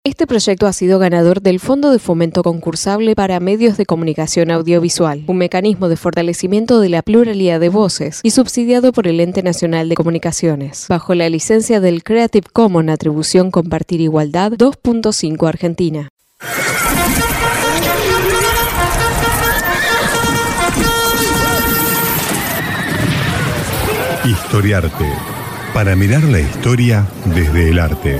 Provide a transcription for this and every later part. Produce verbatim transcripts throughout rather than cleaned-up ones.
Este proyecto ha sido ganador del Fondo de Fomento Concursable para Medios de Comunicación Audiovisual, un mecanismo de fortalecimiento de la pluralidad de voces y subsidiado por el Ente Nacional de Comunicaciones, bajo la licencia del Creative Commons Atribución Compartir Igualdad dos punto cinco Argentina. Historiarte, para mirar la historia desde el arte.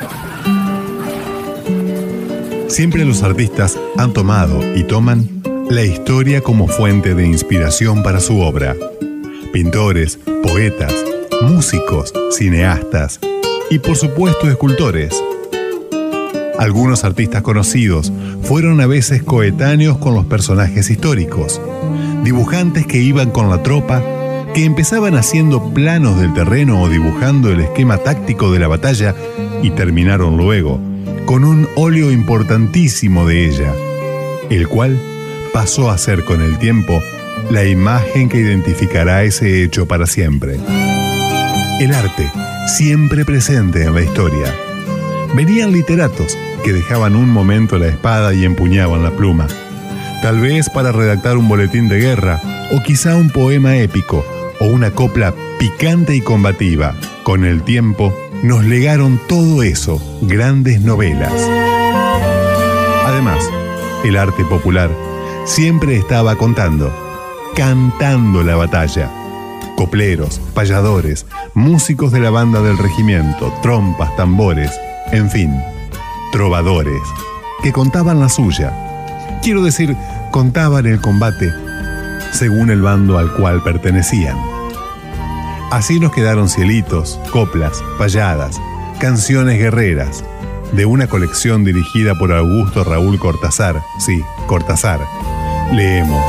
Siempre los artistas han tomado y toman la historia como fuente de inspiración para su obra. Pintores, poetas, músicos, cineastas y por supuesto escultores. Algunos artistas conocidos fueron a veces coetáneos con los personajes históricos, dibujantes que iban con la tropa, que empezaban haciendo planos del terreno o dibujando el esquema táctico de la batalla y terminaron luego con un óleo importantísimo de ella, el cual pasó a ser con el tiempo la imagen que identificará ese hecho para siempre. El arte, siempre presente en la historia. Venían literatos que dejaban un momento la espada y empuñaban la pluma, tal vez para redactar un boletín de guerra o quizá un poema épico o una copla picante y combativa. Con el tiempo nos legaron todo eso, grandes novelas. Además, el arte popular siempre estaba contando, cantando la batalla. Copleros, payadores, músicos de la banda del regimiento, trompas, tambores, en fin, trovadores, que contaban la suya. Quiero decir, contaban el combate según el bando al cual pertenecían. Así nos quedaron cielitos, coplas, payadas, canciones guerreras, de una colección dirigida por Augusto Raúl Cortázar. Sí, Cortázar. Leemos.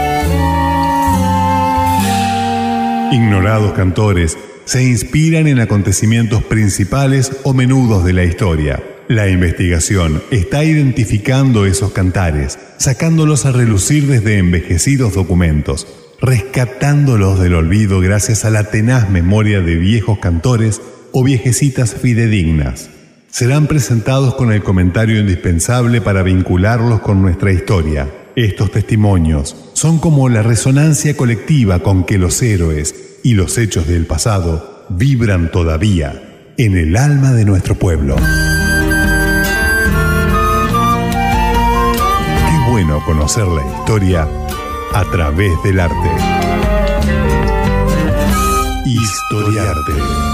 Ignorados cantores se inspiran en acontecimientos principales o menudos de la historia. La investigación está identificando esos cantares, sacándolos a relucir desde envejecidos documentos, rescatándolos del olvido gracias a la tenaz memoria de viejos cantores o viejecitas fidedignas. Serán presentados con el comentario indispensable para vincularlos con nuestra historia. Estos testimonios son como la resonancia colectiva con que los héroes y los hechos del pasado vibran todavía en el alma de nuestro pueblo. Qué bueno conocer la historia a través del arte. Historiarte.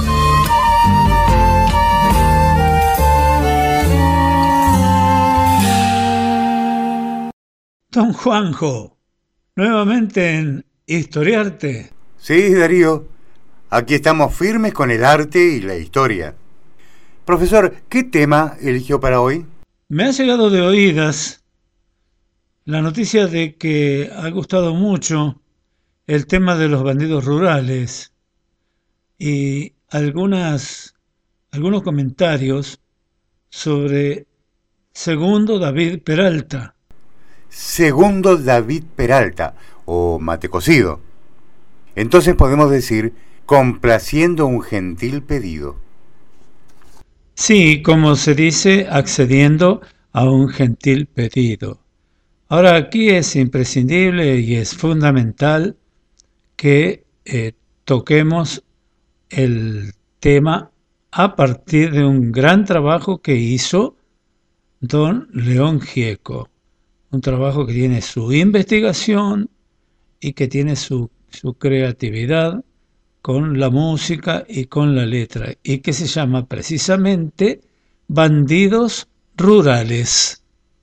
Don Juanjo, nuevamente en Historiarte. Sí, Darío, aquí estamos firmes con el arte y la historia. Profesor, ¿qué tema eligió para hoy? Me ha llegado de oídas la noticia de que ha gustado mucho el tema de los bandidos rurales y algunas, algunos comentarios sobre Segundo David Peralta. Segundo David Peralta, o mate cocido. Entonces podemos decir, complaciendo un gentil pedido. Sí, como se dice, accediendo a un gentil pedido. Ahora aquí es imprescindible y es fundamental que eh, toquemos el tema a partir de un gran trabajo que hizo don León Gieco. Un trabajo que tiene su investigación y que tiene su, su creatividad con la música y con la letra, y que se llama precisamente Bandidos Rurales.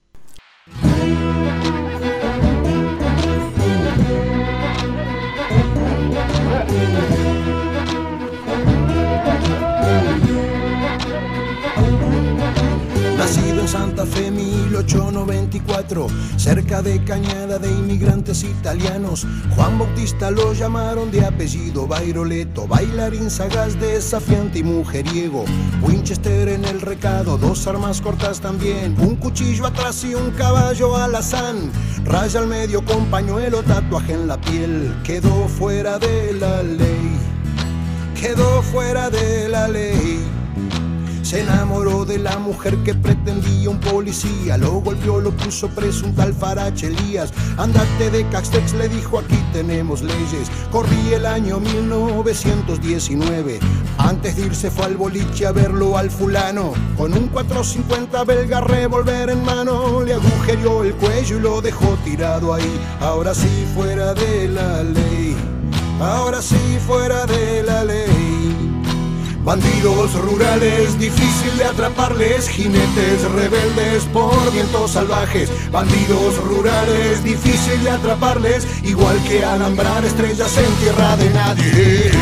Nacido en Santa Fe mil ochocientos noventa y cuatro, cerca de Cañada de inmigrantes italianos, Juan Bautista lo llamaron de apellido Bairoleto, bailarín sagaz, desafiante y mujeriego, Winchester en el recado, dos armas cortas también, un cuchillo atrás y un caballo alazán, raya al medio con pañuelo, tatuaje en la piel, quedó fuera de la ley, quedó fuera de la ley. Se enamoró de la mujer que pretendía un policía, lo golpeó, lo puso preso un tal Farache Elías. Andate de Castex, le dijo, aquí tenemos leyes. Corría el año mil novecientos diecinueve. Antes de irse fue al boliche a verlo al fulano, con un cuatrocientos cincuenta belga revólver en mano. Le agujereó el cuello y lo dejó tirado ahí. Ahora sí fuera de la ley, ahora sí fuera de la ley. Bandidos rurales, difícil de atraparles, jinetes rebeldes por vientos salvajes. Bandidos rurales, difícil de atraparles, igual que alambrar estrellas en tierra de nadie.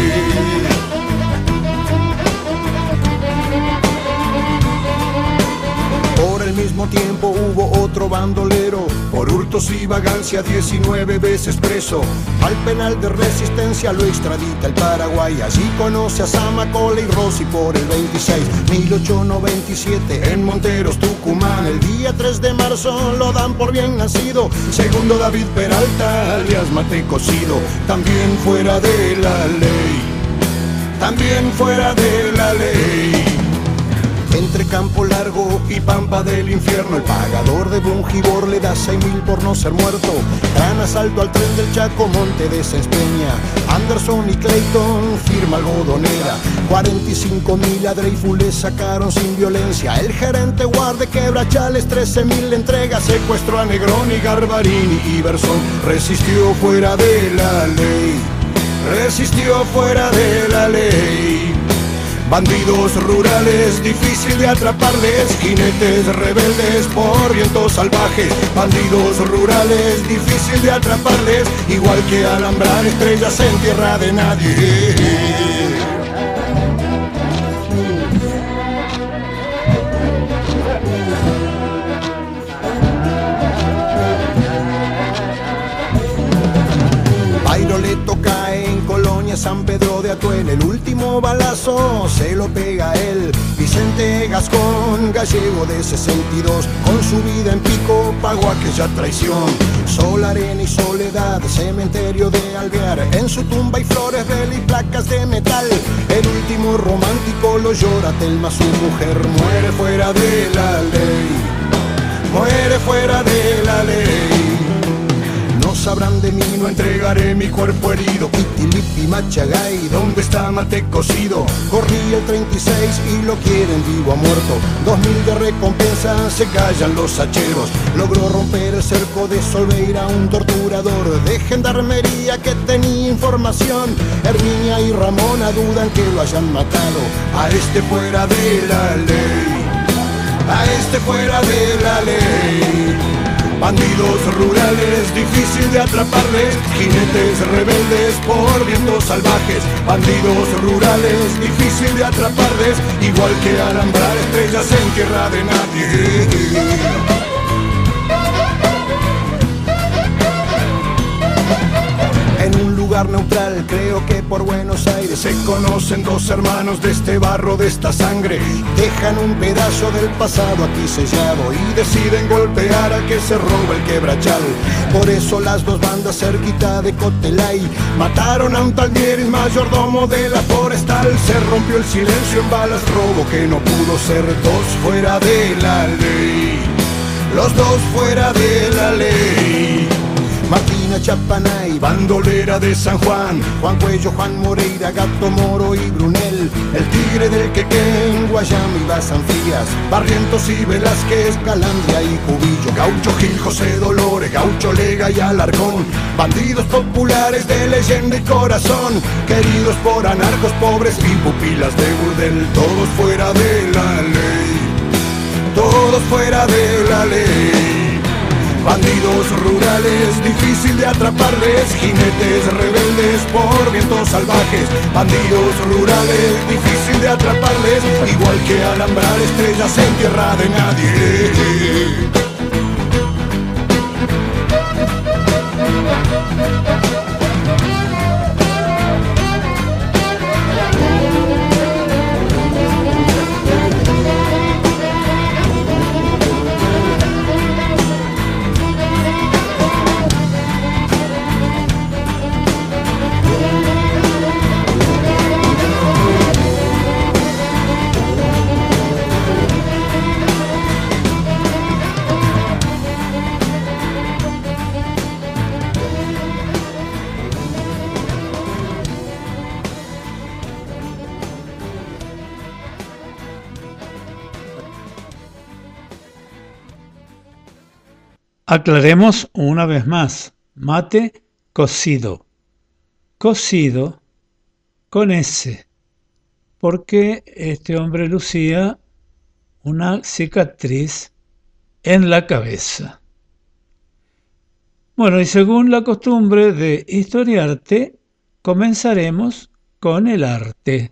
Por el mismo tiempo hubo otro bandolero, por hurtos y vagancia diecinueve veces preso. Al penal de Resistencia lo extradita el Paraguay. Allí conoce a Zamacola y Rossi por el veintiséis. mil ochocientos noventa y siete en Monteros, Tucumán. El día tres de marzo lo dan por bien nacido. Segundo David Peralta, alias Mate Cocido. También fuera de la ley, también fuera de la ley. Entre Campo Largo y Pampa del Infierno, el pagador de Bungibor le da seis mil por no ser muerto. Gran asalto al tren del Chaco, Monte de Senspeña. Anderson y Clayton, firma algodonera. cuarenta y cinco mil a Dreyfus le sacaron sin violencia. El gerente Guard de Quebrachales, trece mil le entrega. Secuestró a Negroni, Garbarini y Bersón. Resistió fuera de la ley, resistió fuera de la ley. Bandidos rurales, difícil de atraparles, jinetes rebeldes por vientos salvajes. Bandidos rurales, difícil de atraparles, igual que alambrar estrellas en tierra de nadie. Bairoleto cae en Colonia, San Pedro de Atuel. El último balazo se lo pega él. Vicente Gascón, gallego de sesenta y dos, con su vida en pico pagó aquella traición. Sol, arena y soledad, cementerio de Alvear. En su tumba hay flores, vela y placas de metal. El último romántico lo llora Telma, su mujer. Muere fuera de la ley, muere fuera de la ley. No sabrán de mí, no entregaré mi cuerpo herido. Pitilipi, Machagay, ¿dónde está Mate Cocido? Corrí el treinta y seis y lo quieren vivo a muerto. Dos mil de recompensa, se callan los hacheros. Logró romper el cerco de Solveira, un torturador de gendarmería que tenía información. Herminia y Ramona dudan que lo hayan matado. A este fuera de la ley, a este fuera de la ley. Bandidos rurales, difícil de atraparles, jinetes rebeldes por vientos salvajes. Bandidos rurales, difícil de atraparles, igual que alambrar estrellas en tierra de nadie. En un lugar neutral, creo que por Buenos Aires, se conocen dos hermanos de este barro, de esta sangre. Dejan un pedazo del pasado aquí sellado y deciden golpear al que se roba el quebrachal. Por eso las dos bandas cerquita de Cotelay mataron a un tal Mieres, mayordomo de la forestal. Se rompió el silencio en balas, robo que no pudo ser. Dos fuera de la ley, los dos fuera de la ley. Martina Chapanay, bandolera de San Juan. Juan Cuello, Juan Moreira, Gato Moro y Brunel. El tigre del Quequén, Guayama y Basanfías. Barrientos y Velázquez, Calandria y Cubillo. Gaucho Gil, José Dolores, Gaucho Lega y Alarcón. Bandidos populares de leyenda y corazón, queridos por anarcos pobres y pupilas de burdel. Todos fuera de la ley, todos fuera de la ley. Bandidos rurales, difícil de atraparles, jinetes rebeldes por vientos salvajes. Bandidos rurales, difícil de atraparles, igual que alambrar estrellas en tierra de nadie. Aclaremos una vez más, mate cocido, cocido con S, porque este hombre lucía una cicatriz en la cabeza. Bueno, y según la costumbre de Historiarte, comenzaremos con el arte.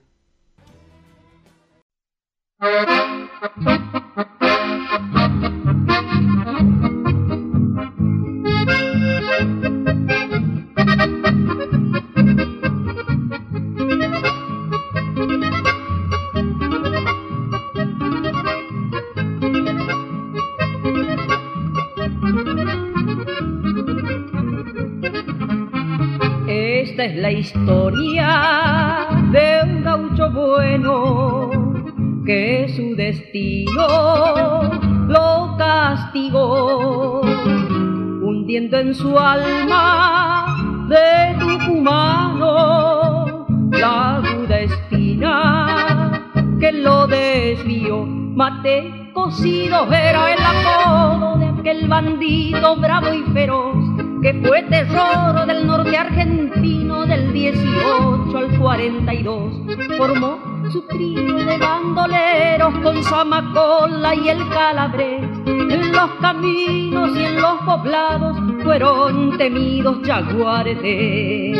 Esta es la historia de un gaucho bueno que su destino lo castigó, hundiendo en su alma de tucumano la aguda espina que lo desvió. Mate cocido era el apodo de aquel bandido bravo y feroz que fue terror del norte argentino del dieciocho al cuarenta y dos. Formó su trío de bandoleros con Zamacola y el Calabrés. En los caminos y en los poblados fueron temidos yaguaretés.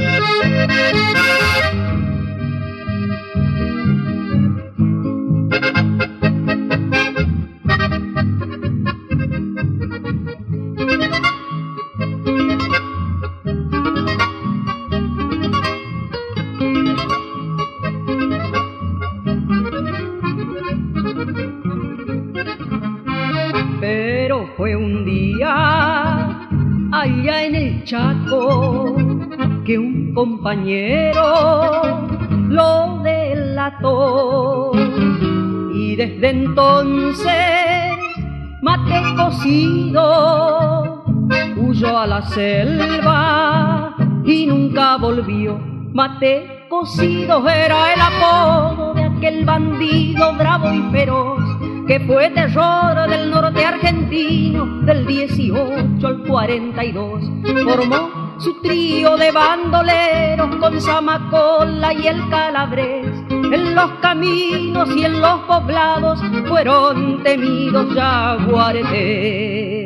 Pero fue un día allá en el Chaco que un compañero lo delató, y desde entonces Mate cocido huyó a la selva y nunca volvió. Mate cocido era el apodo de aquel bandido bravo y feroz que fue terror del norte argentino del dieciocho al cuarenta y dos. Formó su trío de bandoleros con Zamacola y el Calabrés. En los caminos y en los poblados fueron temidos yaguaretés.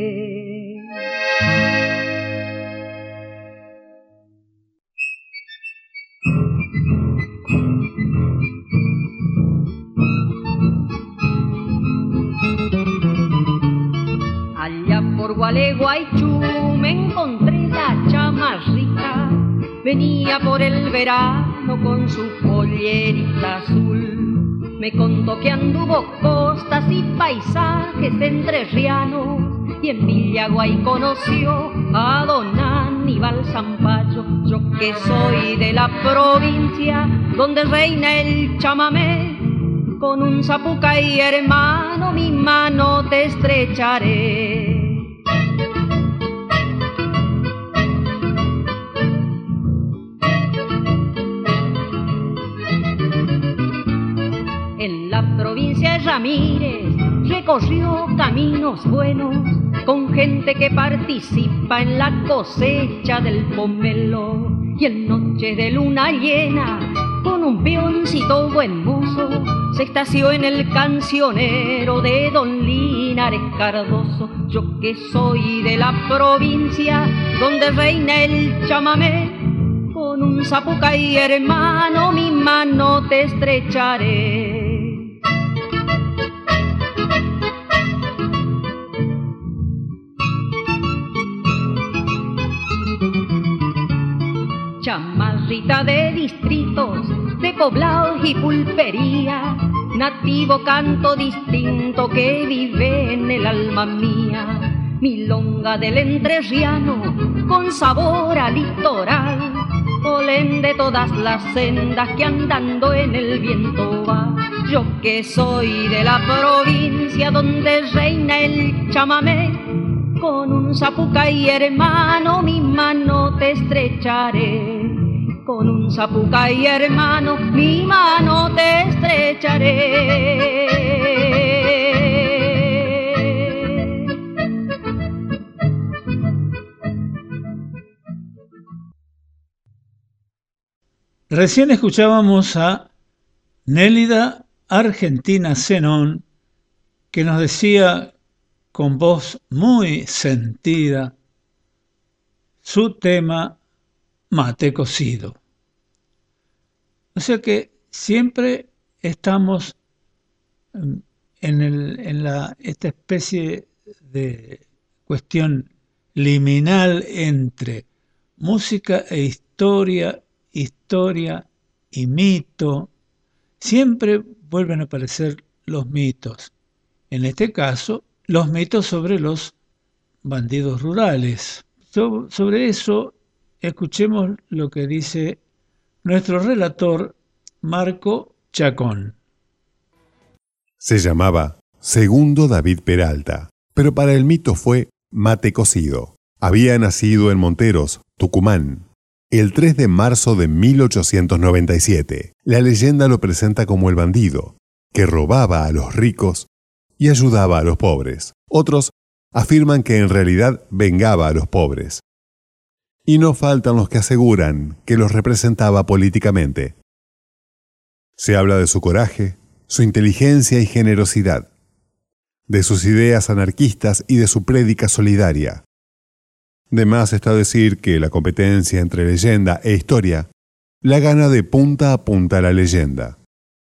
Allá por Gualeguaychú me encontré la chamarrita, venía por el verano con su pollerita azul. Me contó que anduvo costas y paisajes entrerrianos, y en Villaguay conoció a don Aníbal Zampayo. Yo que soy de la provincia donde reina el chamamé, con un zapucay hermano mi mano te estrecharé. En la provincia de Ramírez recorrió caminos buenos con gente que participa en la cosecha del pomelo, y en noche de luna llena con un peoncito buen mozo se extasió en el cancionero de don Linares Cardoso. Yo que soy de la provincia donde reina el chamamé, con un zapucay hermano mi mano te estrecharé. Chamarrita de distritos, de poblados y pulpería, nativo canto distinto que vive en el alma mía. Milonga del entrerriano con sabor a litoral, polen de todas las sendas que andando en el viento va. Yo que soy de la provincia donde reina el chamamé, con un zapucay hermano mi mano te estrecharé. Con un zapucay hermano mi mano te estrecharé. Recién escuchábamos a Nélida Argentina Zenón, que nos decía con voz muy sentida su tema Mate Cocido. O sea que siempre estamos en, el, en la, esta especie de cuestión liminal entre música e historia, historia y mito. Siempre vuelven a aparecer los mitos. En este caso, los mitos sobre los bandidos rurales. So, sobre eso, escuchemos lo que dice nuestro relator Marco Chacón. Se llamaba Segundo David Peralta, pero para el mito fue Mate Cocido. Había nacido en Monteros, Tucumán, el tres de marzo de mil ochocientos noventa y siete. La leyenda lo presenta como el bandido, que robaba a los ricos y ayudaba a los pobres. Otros afirman que en realidad vengaba a los pobres. Y no faltan los que aseguran que los representaba políticamente. Se habla de su coraje, su inteligencia y generosidad, de sus ideas anarquistas y de su prédica solidaria. De más está decir que la competencia entre leyenda e historia la gana de punta a punta la leyenda.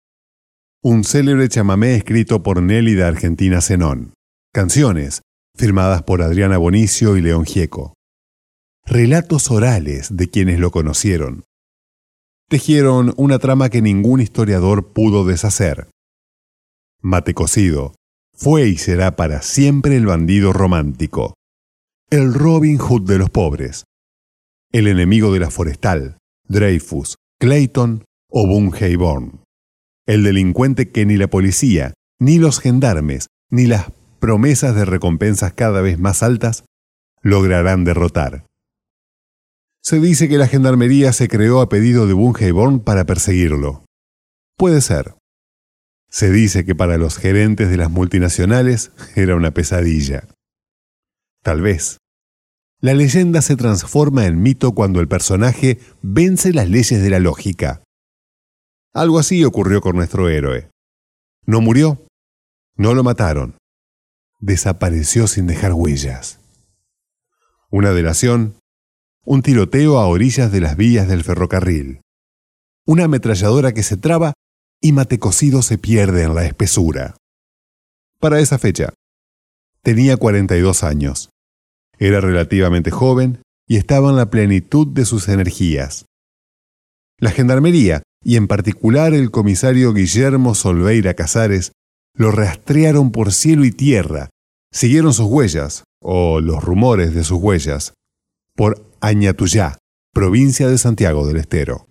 Un célebre chamamé escrito por Nélida Argentina Zenón. Canciones firmadas por Adriana Bonicio y León Gieco. Relatos orales de quienes lo conocieron. Tejieron una trama que ningún historiador pudo deshacer. Mate Cocido fue y será para siempre el bandido romántico, el Robin Hood de los pobres, el enemigo de la Forestal, Dreyfus, Clayton o Bungeyborn, el delincuente que ni la policía, ni los gendarmes, ni las promesas de recompensas cada vez más altas lograrán derrotar. Se dice que la gendarmería se creó a pedido de Bungeyborn para perseguirlo. Puede ser. Se dice que para los gerentes de las multinacionales era una pesadilla. Tal vez. La leyenda se transforma en mito cuando el personaje vence las leyes de la lógica. Algo así ocurrió con nuestro héroe. No murió, no lo mataron. Desapareció sin dejar huellas. Una delación, un tiroteo a orillas de las vías del ferrocarril, una ametralladora que se traba y Mate Cocido se pierde en la espesura. Para esa fecha, tenía cuarenta y dos años. Era relativamente joven y estaba en la plenitud de sus energías. La gendarmería, y en particular el comisario Guillermo Solveira Casares, lo rastrearon por cielo y tierra, siguieron sus huellas, o los rumores de sus huellas, por Añatuyá, provincia de Santiago del Estero.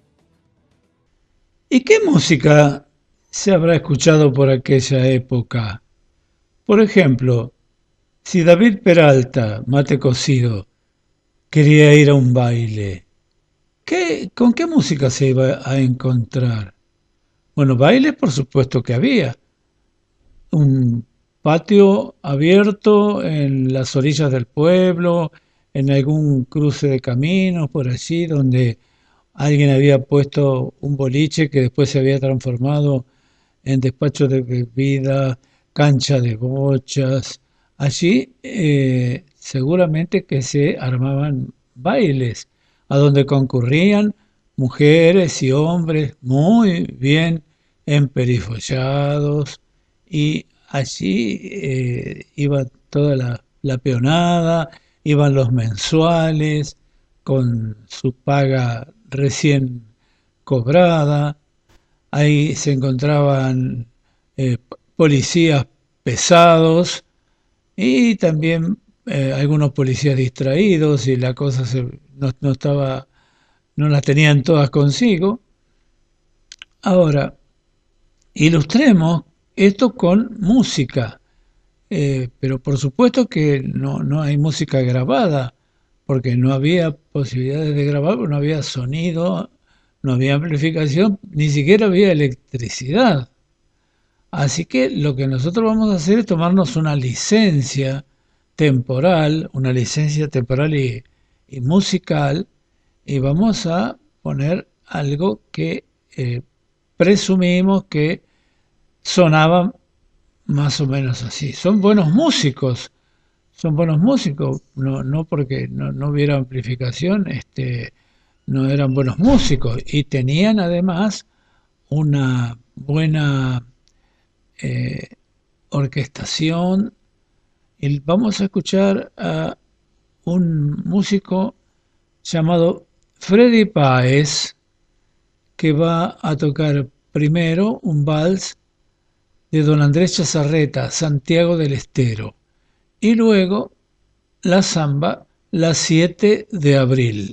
¿Y qué música se habrá escuchado por aquella época? Por ejemplo, si David Peralta, Mate Cocido, quería ir a un baile, ¿qué, ¿con qué música se iba a encontrar? Bueno, bailes por supuesto que había. Un patio abierto en las orillas del pueblo, en algún cruce de caminos por allí donde alguien había puesto un boliche que después se había transformado en despacho de bebida, cancha de bochas. Allí eh, seguramente que se armaban bailes, a donde concurrían mujeres y hombres muy bien emperifollados, y allí eh, iba toda la, la peonada, iban los mensuales con su paga recién cobrada. Ahí se encontraban eh, policías pesados y también eh, algunos policías distraídos, y la cosa se, no, no estaba, no las tenían todas consigo. Ahora, ilustremos esto con música, eh, pero por supuesto que no, no hay música grabada, porque no había posibilidades de grabar, porque no había sonido, no había amplificación, ni siquiera había electricidad. Así que lo que nosotros vamos a hacer es tomarnos una licencia temporal, una licencia temporal y, y musical, y vamos a poner algo que eh, presumimos que sonaba más o menos así. Son buenos músicos, son buenos músicos, no, no porque no, no hubiera amplificación, este, no eran buenos músicos y tenían además una buena eh, orquestación. Y vamos a escuchar a un músico llamado Freddy Páez, que va a tocar primero un vals de don Andrés Chazarreta, Santiago del Estero, y luego la samba, la siete de abril.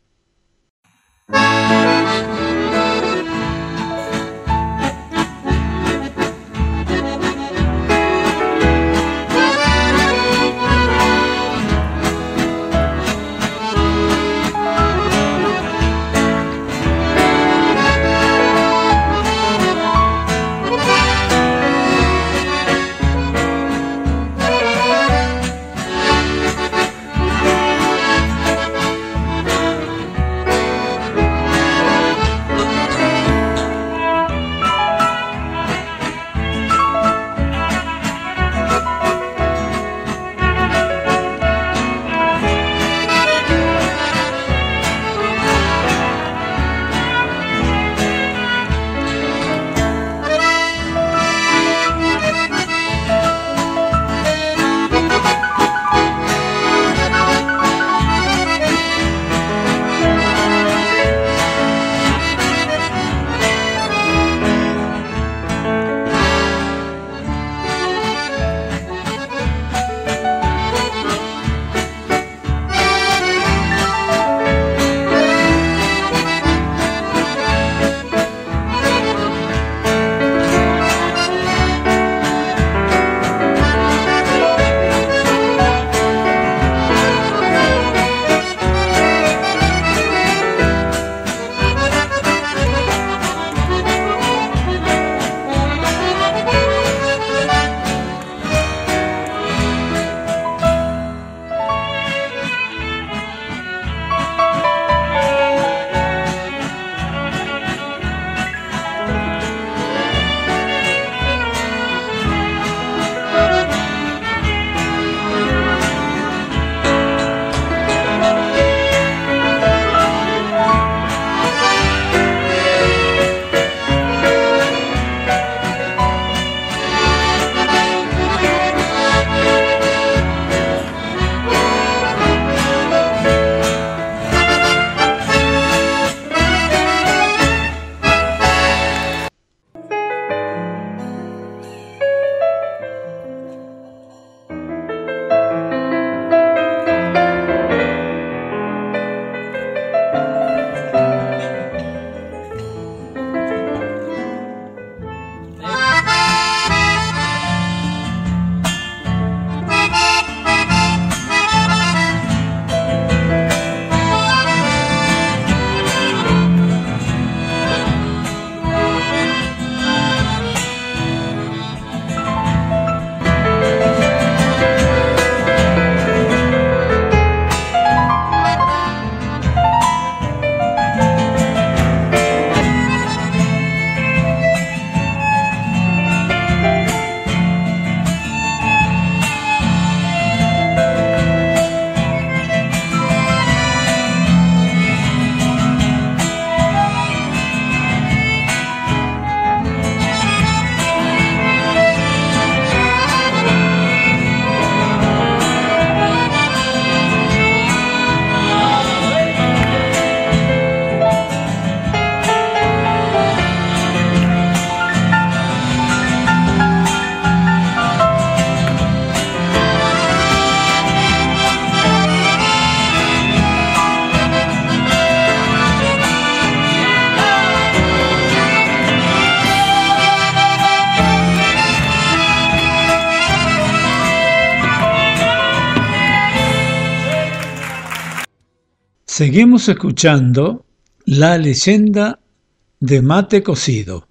Seguimos escuchando la leyenda de Mate Cocido.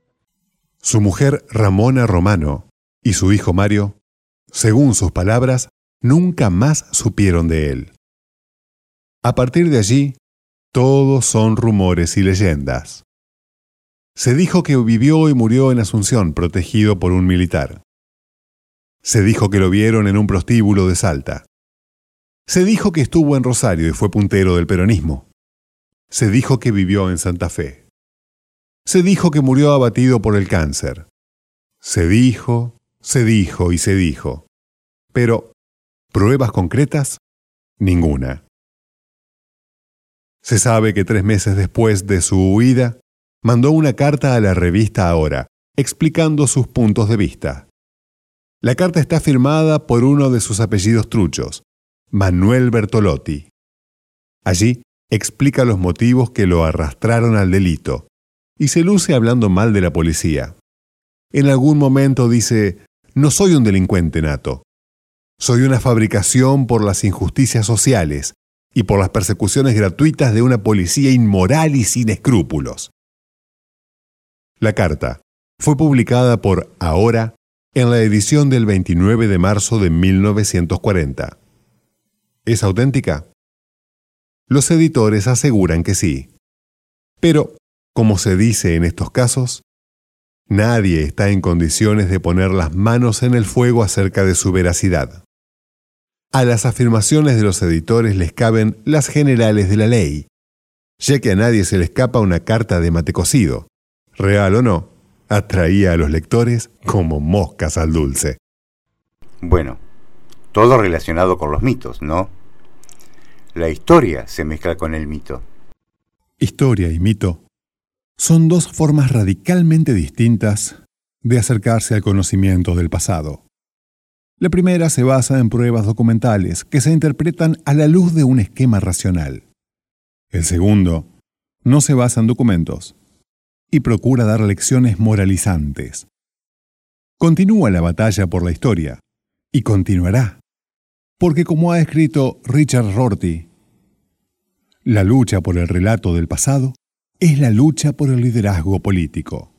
Su mujer Ramona Romano y su hijo Mario, según sus palabras, nunca más supieron de él. A partir de allí, Todos son rumores y leyendas. Se dijo que vivió y murió en Asunción, protegido por un militar. Se dijo que lo vieron en un prostíbulo de Salta. Se dijo que estuvo en Rosario y fue puntero del peronismo. Se dijo que vivió en Santa Fe. Se dijo que murió abatido por el cáncer. Se dijo, se dijo y se dijo. Pero, ¿pruebas concretas? Ninguna. Se sabe que tres meses después de su huida, mandó una carta a la revista Ahora, explicando sus puntos de vista. La carta está firmada por uno de sus apellidos truchos, Manuel Bertolotti. Allí explica los motivos que lo arrastraron al delito y se luce hablando mal de la policía. En algún momento dice: no soy un delincuente nato. Soy una fabricación por las injusticias sociales y por las persecuciones gratuitas de una policía inmoral y sin escrúpulos. La carta fue publicada por Ahora en la edición del veintinueve de marzo de mil novecientos cuarenta. ¿Es auténtica? Los editores aseguran que sí. Pero, como se dice en estos casos, nadie está en condiciones de poner las manos en el fuego acerca de su veracidad. A las afirmaciones de los editores les caben las generales de la ley, ya que a nadie se le escapa una carta de mate cocido, real o no, atraía a los lectores como moscas al dulce. Bueno, todo relacionado con los mitos, ¿no? La historia se mezcla con el mito. Historia y mito son dos formas radicalmente distintas de acercarse al conocimiento del pasado. La primera se basa en pruebas documentales que se interpretan a la luz de un esquema racional. El segundo no se basa en documentos y procura dar lecciones moralizantes. Continúa la batalla por la historia y continuará, porque como ha escrito Richard Rorty, la lucha por el relato del pasado es la lucha por el liderazgo político.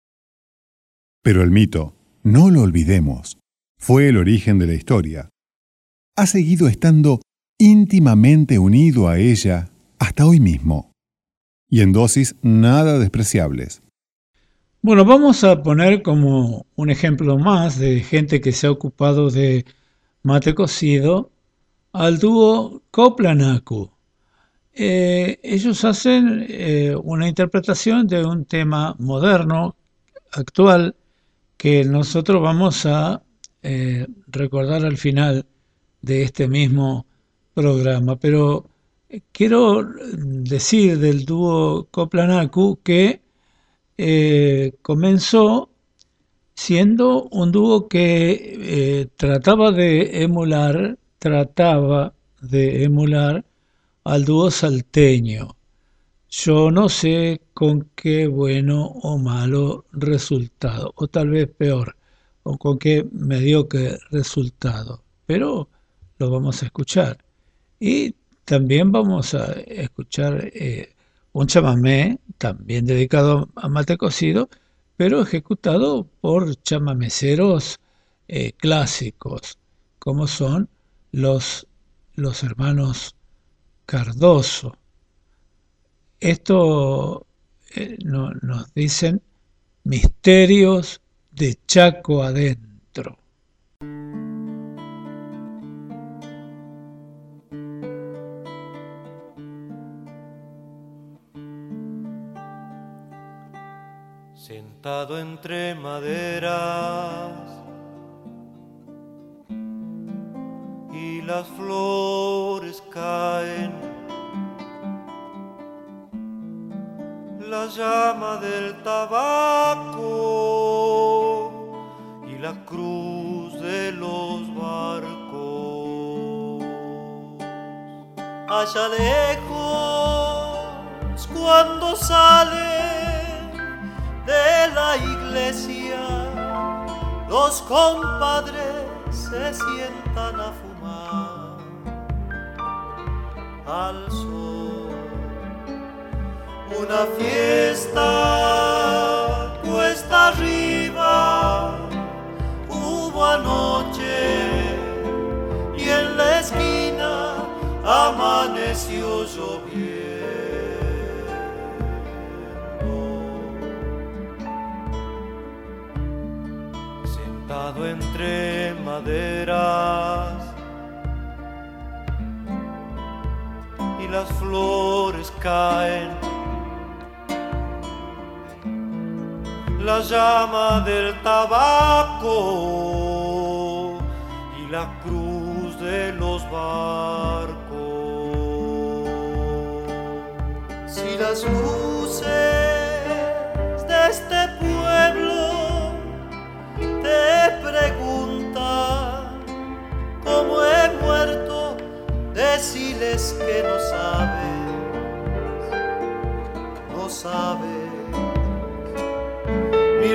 Pero el mito, no lo olvidemos, fue el origen de la historia. Ha seguido estando íntimamente unido a ella hasta hoy mismo, y en dosis nada despreciables. Bueno, vamos a poner como un ejemplo más de gente que se ha ocupado de mate cocido al dúo Coplanacu. Eh, ellos hacen eh, una interpretación de un tema moderno, actual, que nosotros vamos a eh, recordar al final de este mismo programa. Pero quiero decir del dúo Coplanacu que eh, comenzó siendo un dúo que eh, trataba de emular, trataba de emular al dúo salteño. Yo no sé con qué bueno o malo resultado, o tal vez peor, o con qué mediocre resultado, pero lo vamos a escuchar. Y también vamos a escuchar eh, un chamamé, también dedicado a mate cocido, pero ejecutado por chamameceros eh, clásicos, como son los, los hermanos Cardoso. Esto eh, no, nos dicen misterios de Chaco adentro. Sentado entre maderas y las flores caen, la llama del tabaco y la cruz de los barcos. Allá lejos, cuando salen de la iglesia, los compadres se sientan a fumar al sol. Una fiesta cuesta arriba hubo anoche y en la esquina amaneció lloviendo. entre maderas y las flores caen. La llama del tabaco y la cruz de los barcos. Si las luces de este pueblo te preguntan cómo he muerto, deciles que no sabes, no sabes. Mi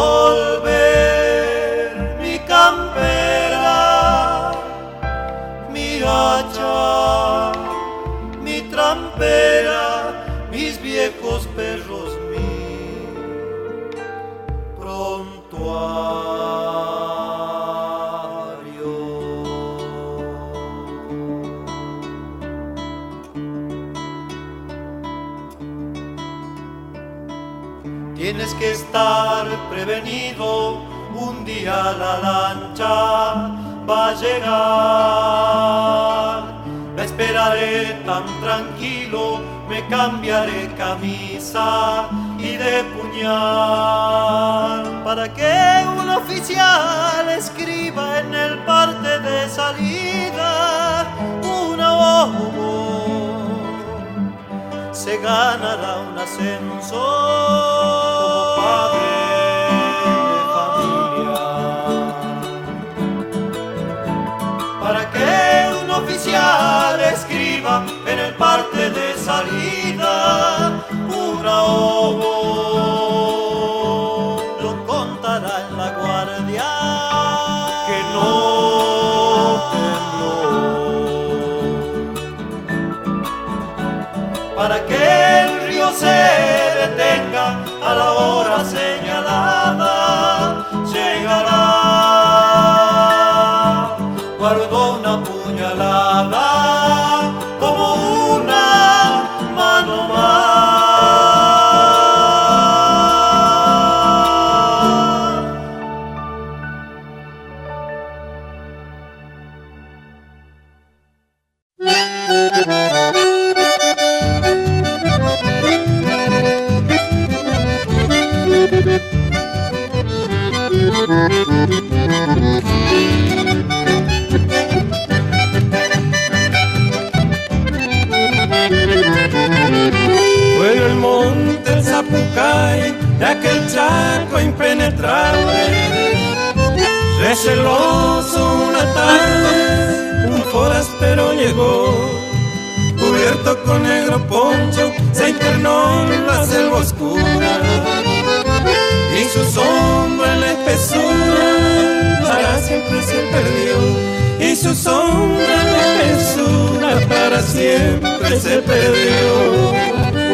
revólver, mi campera, mi hacha, mi trampera, mis viejos perros, mi prontuario. Tienes que estar prevenido, un día la lancha va a llegar. La esperaré tan tranquilo, me cambiaré camisa y de puñal, para que un oficial escriba en el parte de salida una voz. Se ganará un ascenso como padre de familia, para que un oficial escriba en el parte de salida una O. Lo contará en la guardia que no tembló, para que el río se detenga a la hora señalada. Llegará, guardó una puñalada como una mano más. Vuelo el monte, el Zapucay, de aquel chaco impenetrable. Receloso una tarde, un forastero llegó, cubierto con negro poncho, se internó en la selva oscura, y su sombra en la espesura para siempre se perdió, y su sombra en la espesura para siempre se perdió.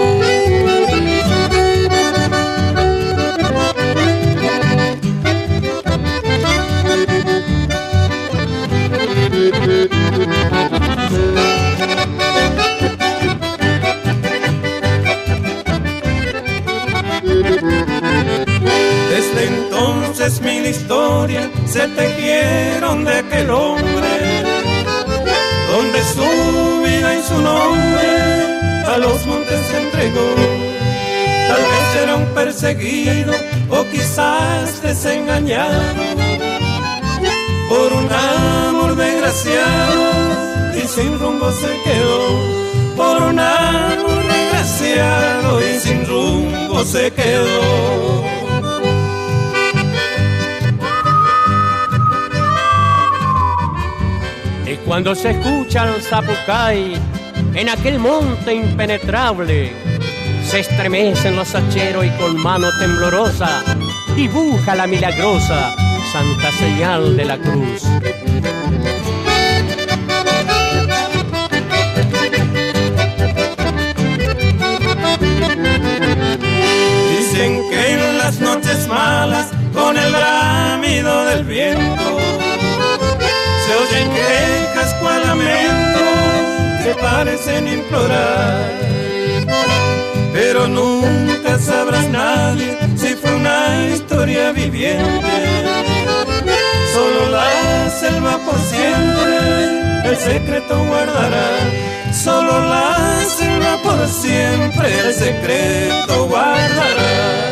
Desde entonces mil historias se tejieron de aquel hombre, donde su vida y su nombre a los montes se entregó. Tal vez era un perseguido o quizás desengañado por un amor desgraciado, y sin rumbo se quedó. Por un amor desgraciado y sin rumbo se quedó. Y cuando se escucha el Zapucay en aquel monte impenetrable, se estremecen los hacheros y con mano temblorosa dibuja la milagrosa santa señal de la cruz. Dicen que en las noches malas, con el bramido del viento, se oyen quejas cual lamento que parecen implorar, pero nunca sabrá nadie si fue una historia viviente. Solo solo la selva por siempre el secreto guardará, solo la selva por siempre el secreto guardará.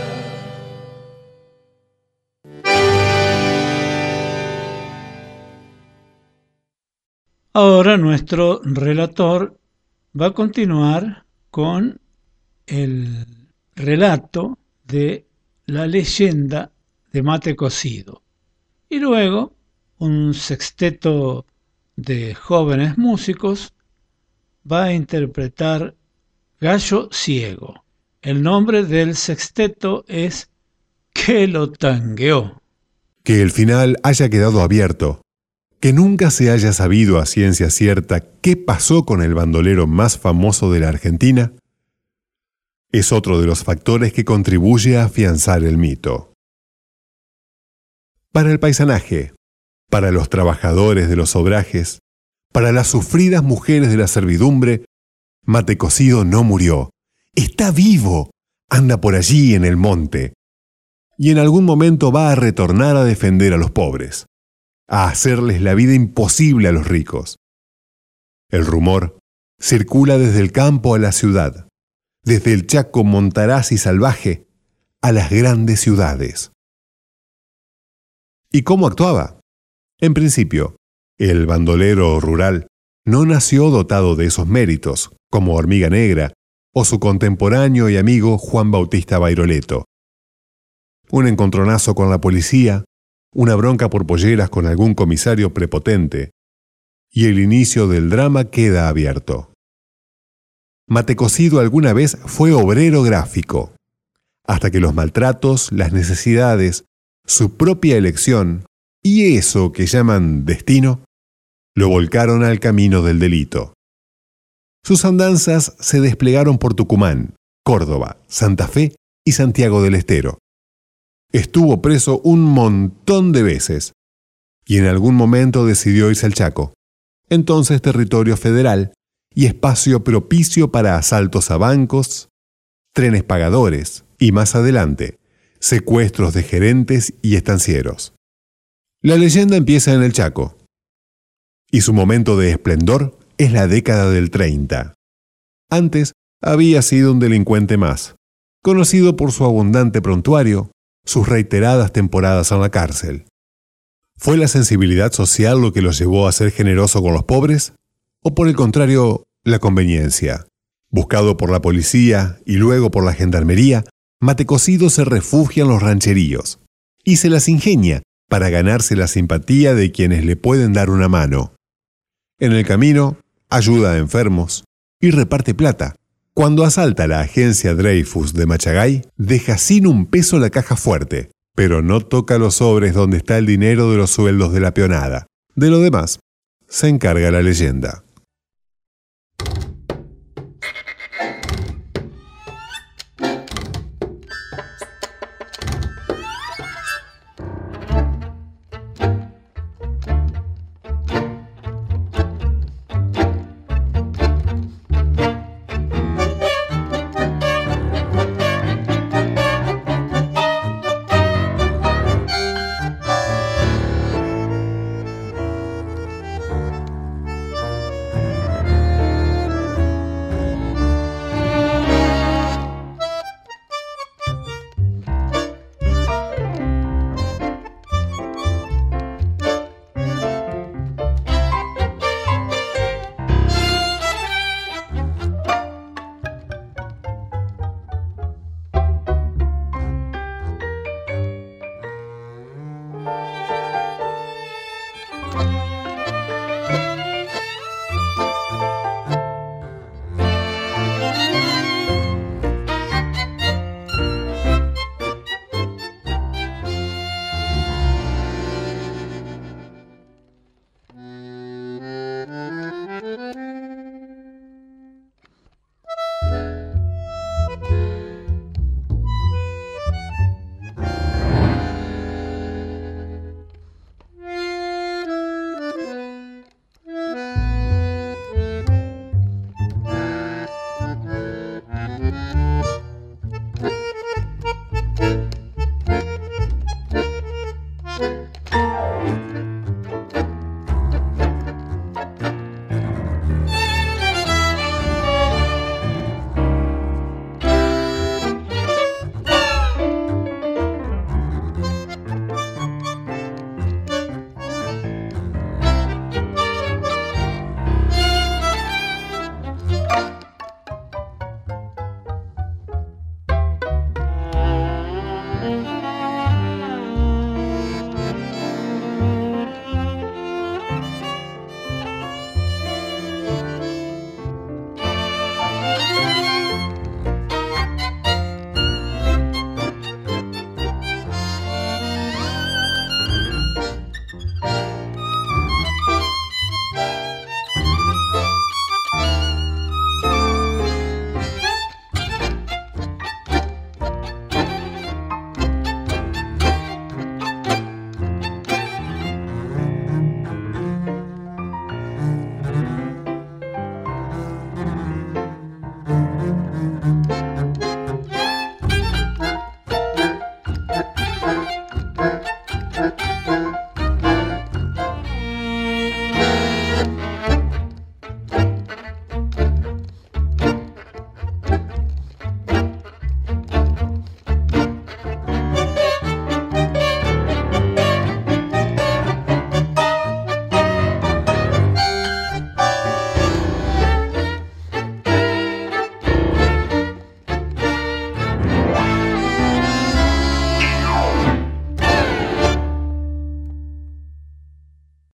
Ahora nuestro relator va a continuar con el relato de la leyenda de Mate Cocido. Y luego un sexteto de jóvenes músicos va a interpretar Gallo Ciego. El nombre del sexteto es Que lo tangueó. Que el final haya quedado abierto, que nunca se haya sabido a ciencia cierta qué pasó con el bandolero más famoso de la Argentina, es otro de los factores que contribuye a afianzar el mito. Para el paisanaje, para los trabajadores de los obrajes, para las sufridas mujeres de la servidumbre, Mate Cocido no murió, está vivo, anda por allí en el monte, y en algún momento va a retornar a defender a los pobres, a hacerles la vida imposible a los ricos. El rumor circula desde el campo a la ciudad, desde el Chaco montaraz y salvaje a las grandes ciudades. ¿Y cómo actuaba? En principio, el bandolero rural no nació dotado de esos méritos, como Hormiga Negra o su contemporáneo y amigo Juan Bautista Bairoleto. Un encontronazo con la policía, una bronca por polleras con algún comisario prepotente, y el inicio del drama queda abierto. Mate Cocido alguna vez fue obrero gráfico, hasta que los maltratos, las necesidades, su propia elección y eso que llaman destino, lo volcaron al camino del delito. Sus andanzas se desplegaron por Tucumán, Córdoba, Santa Fe y Santiago del Estero. Estuvo preso un montón de veces y en algún momento decidió irse al Chaco, entonces territorio federal y espacio propicio para asaltos a bancos, trenes pagadores y más adelante, secuestros de gerentes y estancieros. La leyenda empieza en el Chaco y su momento de esplendor es la década del treinta. Antes había sido un delincuente más, conocido por su abundante prontuario, sus reiteradas temporadas en la cárcel. ¿Fue la sensibilidad social lo que lo llevó a ser generoso con los pobres? ¿O por el contrario, la conveniencia? Buscado por la policía y luego por la gendarmería, Mate Cocido se refugia en los rancheríos y se las ingenia para ganarse la simpatía de quienes le pueden dar una mano. En el camino, ayuda a enfermos y reparte plata. Cuando asalta la agencia Dreyfus de Machagay, deja sin un peso la caja fuerte, pero no toca los sobres donde está el dinero de los sueldos de la peonada. De lo demás, se encarga la leyenda.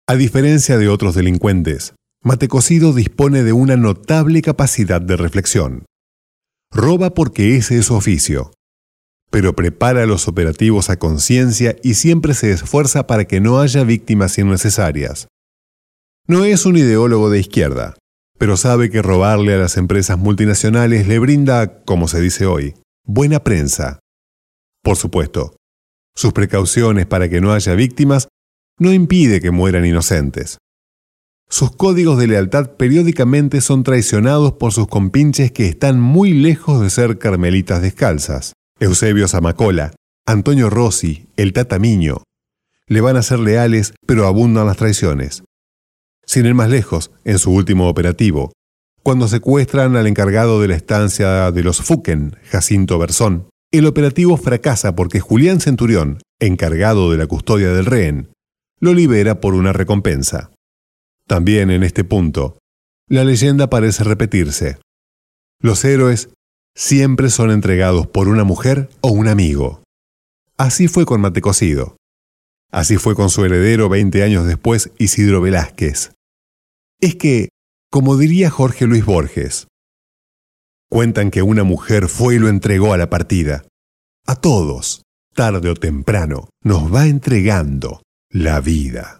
A diferencia de otros delincuentes, Matecocido dispone de una notable capacidad de reflexión. Roba porque ese es su oficio, pero prepara los operativos a conciencia y siempre se esfuerza para que no haya víctimas innecesarias. No es un ideólogo de izquierda, pero sabe que robarle a las empresas multinacionales le brinda, como se dice hoy, buena prensa. Por supuesto, sus precauciones para que no haya víctimas no impide que mueran inocentes. Sus códigos de lealtad periódicamente son traicionados por sus compinches que están muy lejos de ser carmelitas descalzas. Eusebio Zamacola, Antonio Rossi, el Tata Miño. Le van a ser leales, pero abundan las traiciones. Sin ir más lejos, en su último operativo, cuando secuestran al encargado de la estancia de los Fuquen, Jacinto Berzón, el operativo fracasa porque Julián Centurión, encargado de la custodia del rehén, lo libera por una recompensa. También en este punto, la leyenda parece repetirse. Los héroes siempre son entregados por una mujer o un amigo. Así fue con Matecocido. Así fue con su heredero veinte años después, Isidro Velázquez. Es que, como diría Jorge Luis Borges, cuentan que una mujer fue y lo entregó a la partida. A todos, tarde o temprano, nos va entregando la vida.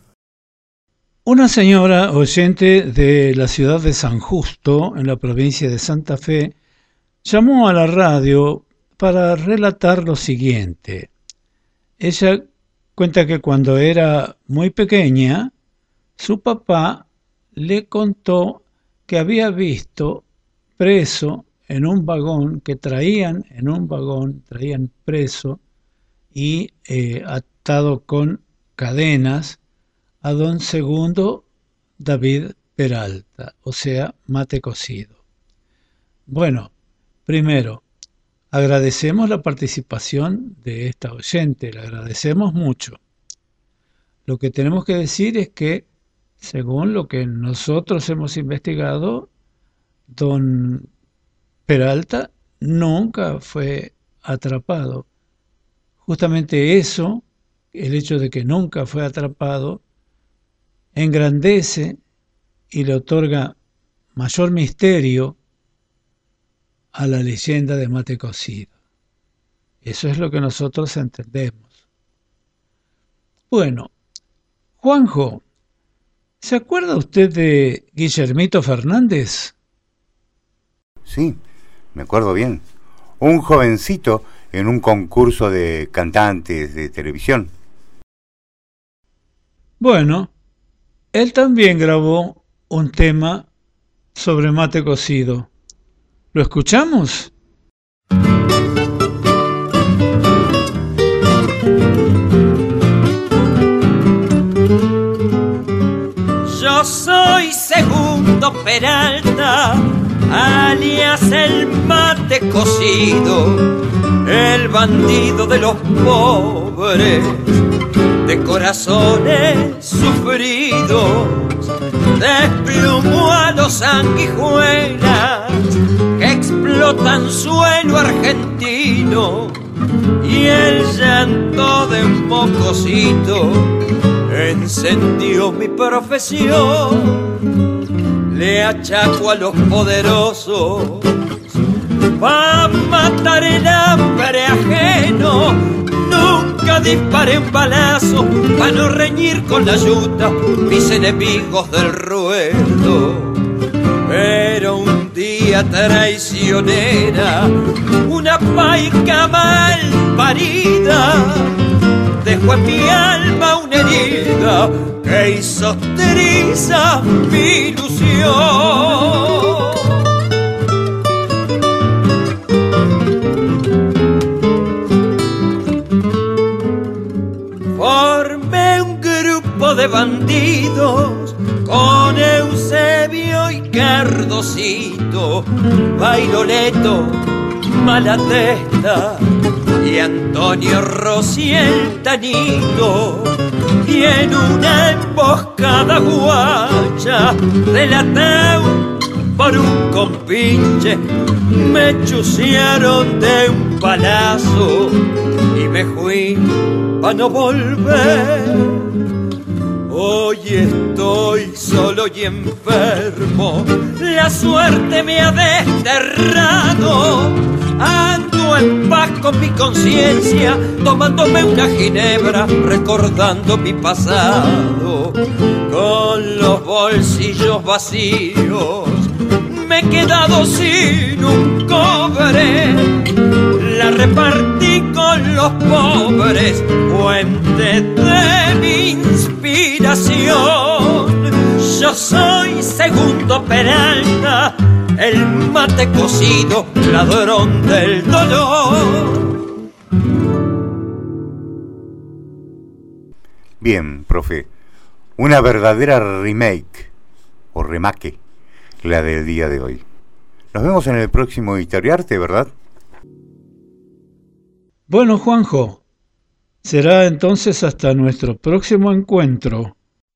Una señora oyente de la ciudad de San Justo, en la provincia de Santa Fe, llamó a la radio para relatar lo siguiente. Ella cuenta que cuando era muy pequeña, su papá le contó que había visto preso en un vagón, que traían en un vagón, traían preso y eh, atado con cadenas a don Segundo David Peralta, o sea, Matecocido. Bueno, primero, agradecemos la participación de esta oyente, le agradecemos mucho. Lo que tenemos que decir es que, según lo que nosotros hemos investigado, don Peralta nunca fue atrapado. Justamente eso, el hecho de que nunca fue atrapado, engrandece y le otorga mayor misterio a la leyenda de Matecocido. Eso es lo que nosotros entendemos. Bueno, Juanjo, ¿se acuerda usted de Guillermito Fernández? Sí, me acuerdo bien. Un jovencito en un concurso de cantantes de televisión. Bueno, él también grabó un tema sobre Matecocido. ¿Lo escuchamos? Yo soy Segundo Peralta, alias el Matecocido, el bandido de los pobres, de corazones sufridos, desplumó a los sanguijuelas que explotan suelo argentino, y el llanto de un mocosito encendió mi profesión. Le achaco a los poderosos pa' matar el hambre ajeno. Nunca disparé un balazo pa' no reñir con la yuta mis enemigos del ruedo. Pero un día traicionera, una paica mal parida dejó en mi alma una herida que hizo trizas mi ilusión. Formé un grupo de bandidos con Eusebio y Cardosito, Bairoleto, Malatesta y Antonio Rossi el Tanito. Y en una emboscada guacha delatado por un compinche me chucearon de un palazo y me fui pa' no volver. Hoy estoy solo y enfermo, la suerte me ha desterrado. Ando en paz con mi conciencia, tomándome una ginebra, recordando mi pasado. Con los bolsillos vacíos, me he quedado sin un cobre. La repartí con los pobres, fuente de mi inspiración. Yo soy Segundo Peralta, el mate cocido, ladrón del dolor. Bien, profe, una verdadera remake o remake, la del día de hoy. Nos vemos en el próximo Historiarte, ¿verdad? Bueno, Juanjo, será entonces hasta nuestro próximo encuentro.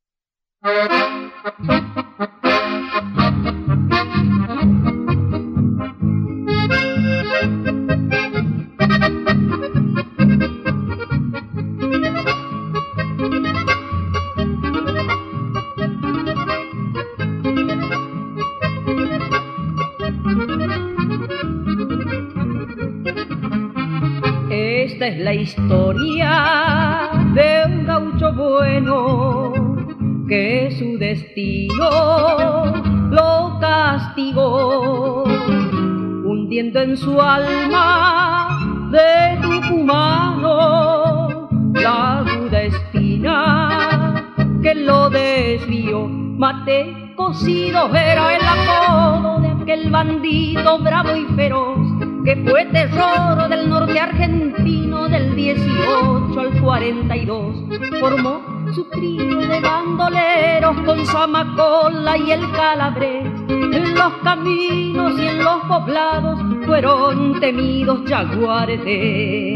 Esta es la historia de un gaucho bueno que su destino lo castigó, hundiendo en su alma de tucumano la aguda espina que lo desvió. Mate cocido era el apodo de aquel bandido bravo y feroz que fue terror del norte argentino del dieciocho al cuarenta y dos. Formó su trío de bandoleros con Zamacola y el Calabrés. En los caminos y en los poblados fueron temidos yaguaretés.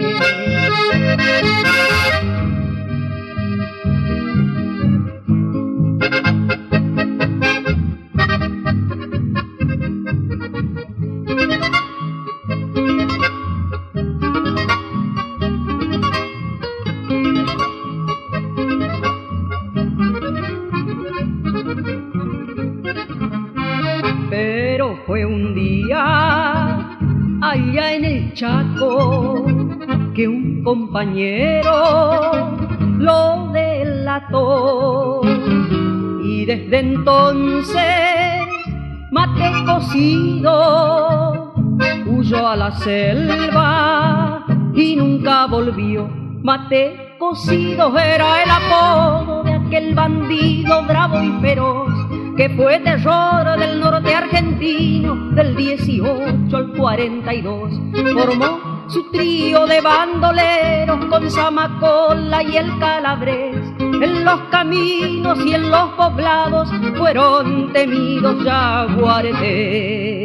Pero fue un día allá en el Chaco que un compañero lo delató, y desde entonces Mate cocido huyó a la selva y nunca volvió. Mate cocido era el apodo de aquel bandido bravo y feroz que fue terror del norte argentino del dieciocho al cuarenta y dos. Formó su trío de bandoleros con Zamacola y el Calabrés. En los caminos y en los poblados fueron temidos yaguaretés.